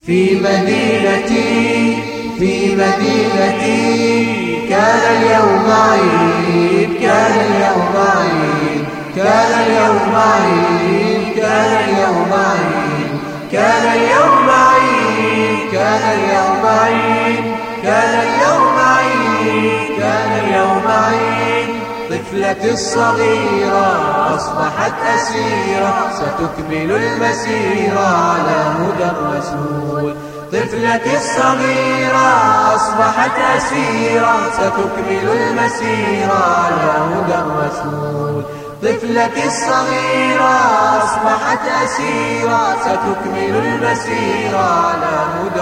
في مدينتي كان اليوم عيد، كان اليوم عيد، كان اليوم عيد، كان اليوم عيد، كان اليوم عيد، كان اليوم عيد، كان اليوم عيد، كان اليوم عيد. طفلتي الصغيرة أصبحت أسيرة ستكمل المسيرة على هدى الرسول. طفلتي الصغيرة أصبحت أسيرة ستكمل المسيرة على هدى الرسول. طفلتي الصغيرة أصبحت أسيرة ستكمل المسيرة على هدى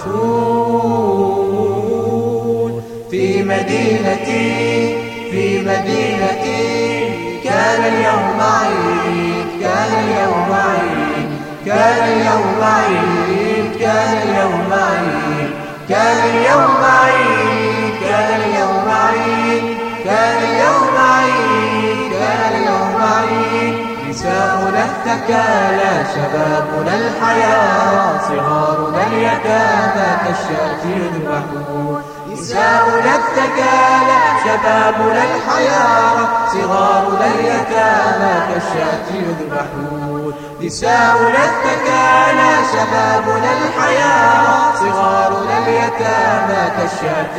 الرسول. في مدينتي كان اليوم عيد، كان اليوم عيد، كان اليوم عيد، كان اليوم عيد، كان اليوم عيد، كان اليوم عيد، كان اليوم عيد، كان اليوم عيد. نساؤنا اتكالى شبابنا الحياة صغارنا اليتامى كالشاة يذبحون. نساؤنا اتكالى شبابنا الحياة صغارنا اليتامى كالشاة يذبحون. نساؤنا اتكالى شبابنا الحياة صغارنا اليتامى كالشاة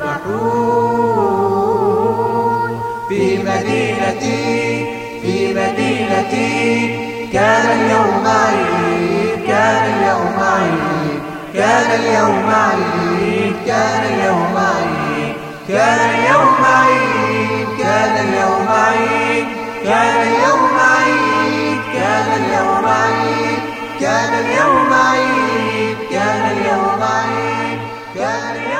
يذبحون. في مدينتي كان اليوم عيد، كان اليوم عيد، كان اليوم عيد، كان اليوم عيد، كان اليوم عيد، كان اليوم عيد، كان اليوم عيد، كان اليوم عيد، كان اليوم عيد، كان اليوم عيد، كان اليوم